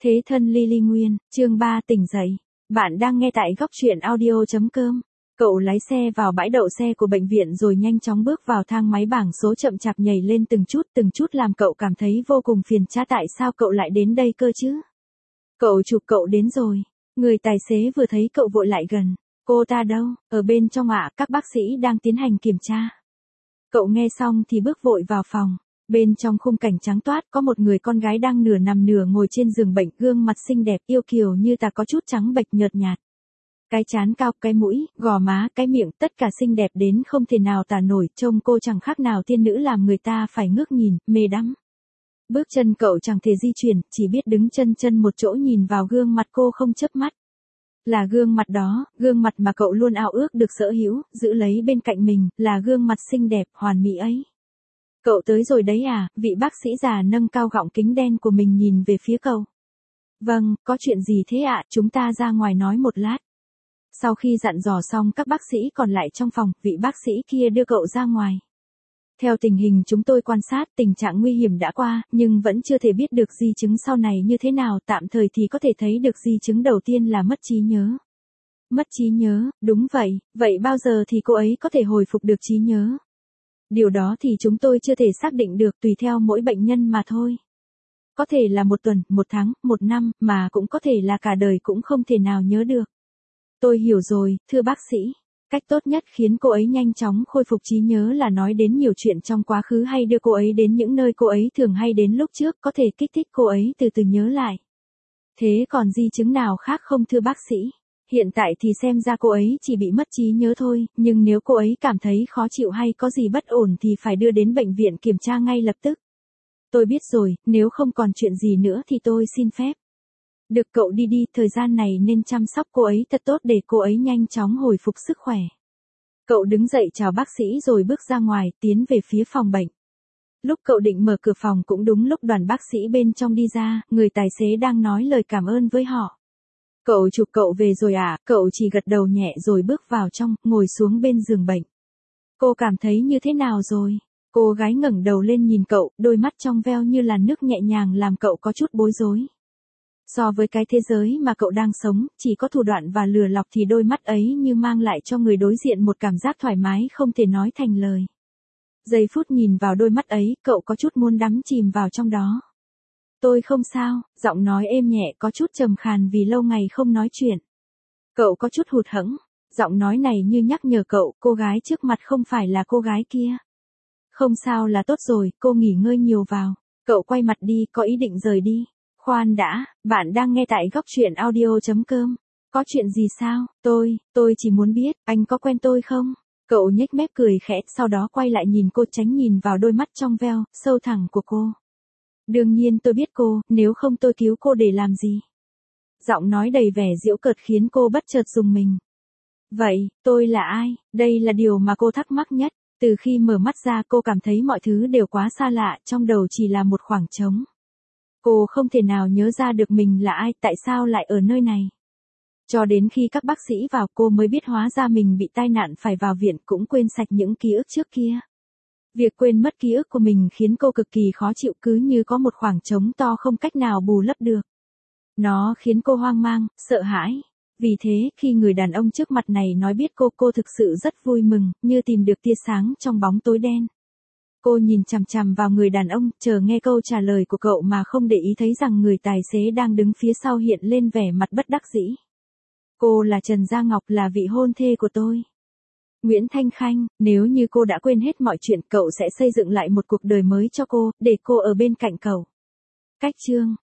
Thế thân Lily Nguyên, chương 3 tỉnh dậy. Bạn đang nghe tại góc truyện audio.com. Cậu lái xe vào bãi đậu xe của bệnh viện rồi nhanh chóng bước vào thang máy bảng số chậm chạp nhảy lên từng chút làm cậu cảm thấy vô cùng phiền chán. Tại sao cậu lại đến đây cơ chứ? Cậu chụp cậu đến rồi. Người tài xế vừa thấy cậu vội lại gần. Cô ta đâu? Ở bên trong ạ, các bác sĩ đang tiến hành kiểm tra. Cậu nghe xong thì bước vội vào phòng. Bên trong khung cảnh trắng toát có một người con gái đang nửa nằm nửa ngồi trên giường bệnh, gương mặt xinh đẹp yêu kiều như tà có chút trắng bệch nhợt nhạt. Cái trán cao, cái mũi, gò má, cái miệng, tất cả xinh đẹp đến không thể nào tả nổi, trông cô chẳng khác nào tiên nữ làm người ta phải ngước nhìn, mê đắm. Bước chân cậu chẳng thể di chuyển, chỉ biết đứng chân một chỗ nhìn vào gương mặt cô không chớp mắt. Là gương mặt đó, gương mặt mà cậu luôn ao ước được sở hữu, giữ lấy bên cạnh mình, là gương mặt xinh đẹp, hoàn mỹ ấy. Cậu tới rồi đấy à? Vị bác sĩ già nâng cao gọng kính đen của mình nhìn về phía cậu. Vâng, có chuyện gì thế ạ? Chúng ta ra ngoài nói một lát. Sau khi dặn dò xong các bác sĩ còn lại trong phòng, vị bác sĩ kia đưa cậu ra ngoài. Theo tình hình chúng tôi quan sát, tình trạng nguy hiểm đã qua, nhưng vẫn chưa thể biết được di chứng sau này như thế nào, tạm thời thì có thể thấy được di chứng đầu tiên là mất trí nhớ. Mất trí nhớ, đúng vậy, vậy bao giờ thì cô ấy có thể hồi phục được trí nhớ? Điều đó thì chúng tôi chưa thể xác định được, tùy theo mỗi bệnh nhân mà thôi. Có thể là 1 tuần, 1 tháng, 1 năm, mà cũng có thể là cả đời cũng không thể nào nhớ được. Tôi hiểu rồi, thưa bác sĩ. Cách tốt nhất khiến cô ấy nhanh chóng khôi phục trí nhớ là nói đến nhiều chuyện trong quá khứ hay đưa cô ấy đến những nơi cô ấy thường hay đến lúc trước, có thể kích thích cô ấy từ từ nhớ lại. Thế còn di chứng nào khác không thưa bác sĩ? Hiện tại thì xem ra cô ấy chỉ bị mất trí nhớ thôi, nhưng nếu cô ấy cảm thấy khó chịu hay có gì bất ổn thì phải đưa đến bệnh viện kiểm tra ngay lập tức. Tôi biết rồi, nếu không còn chuyện gì nữa thì tôi xin phép. Được, cậu đi đi, thời gian này nên chăm sóc cô ấy thật tốt để cô ấy nhanh chóng hồi phục sức khỏe. Cậu đứng dậy chào bác sĩ rồi bước ra ngoài, tiến về phía phòng bệnh. Lúc cậu định mở cửa phòng cũng đúng lúc đoàn bác sĩ bên trong đi ra, người tài xế đang nói lời cảm ơn với họ. Cậu chụp cậu về rồi à? Cậu chỉ gật đầu nhẹ rồi bước vào trong, ngồi xuống bên giường bệnh. Cô cảm thấy như thế nào rồi? Cô gái ngẩng đầu lên nhìn cậu, đôi mắt trong veo như làn nước nhẹ nhàng làm cậu có chút bối rối. So với cái thế giới mà cậu đang sống, chỉ có thủ đoạn và lừa lọc thì đôi mắt ấy như mang lại cho người đối diện một cảm giác thoải mái không thể nói thành lời. Giây phút nhìn vào đôi mắt ấy, cậu có chút muốn đắm chìm vào trong đó. Tôi không sao, giọng nói êm nhẹ có chút trầm khàn vì lâu ngày không nói chuyện. Cậu có chút hụt hẫng, giọng nói này như nhắc nhở cậu, cô gái trước mặt không phải là cô gái kia. Không sao là tốt rồi, cô nghỉ ngơi nhiều vào. Cậu quay mặt đi, có ý định rời đi. Khoan đã, bạn đang nghe tại góc truyện audio.com. Có chuyện gì sao? Tôi chỉ muốn biết, anh có quen tôi không? Cậu nhếch mép cười khẽ, sau đó quay lại nhìn cô, tránh nhìn vào đôi mắt trong veo, sâu thẳm của cô. Đương nhiên tôi biết cô, nếu không tôi cứu cô để làm gì? Giọng nói đầy vẻ giễu cợt khiến cô bất chợt rùng mình. Vậy, tôi là ai? Đây là điều mà cô thắc mắc nhất. Từ khi mở mắt ra cô cảm thấy mọi thứ đều quá xa lạ, trong đầu chỉ là một khoảng trống. Cô không thể nào nhớ ra được mình là ai, tại sao lại ở nơi này. Cho đến khi các bác sĩ vào cô mới biết hóa ra mình bị tai nạn phải vào viện, cũng quên sạch những ký ức trước kia. Việc quên mất ký ức của mình khiến cô cực kỳ khó chịu, cứ như có một khoảng trống to không cách nào bù lấp được. Nó khiến cô hoang mang, sợ hãi. Vì thế, khi người đàn ông trước mặt này nói biết cô thực sự rất vui mừng, như tìm được tia sáng trong bóng tối đen. Cô nhìn chằm chằm vào người đàn ông, chờ nghe câu trả lời của cậu mà không để ý thấy rằng người tài xế đang đứng phía sau hiện lên vẻ mặt bất đắc dĩ. Cô là Trần Gia Ngọc, là vị hôn thê của tôi. Nguyễn Thanh Khanh, nếu như cô đã quên hết mọi chuyện, cậu sẽ xây dựng lại một cuộc đời mới cho cô, để cô ở bên cạnh cậu. Cách chương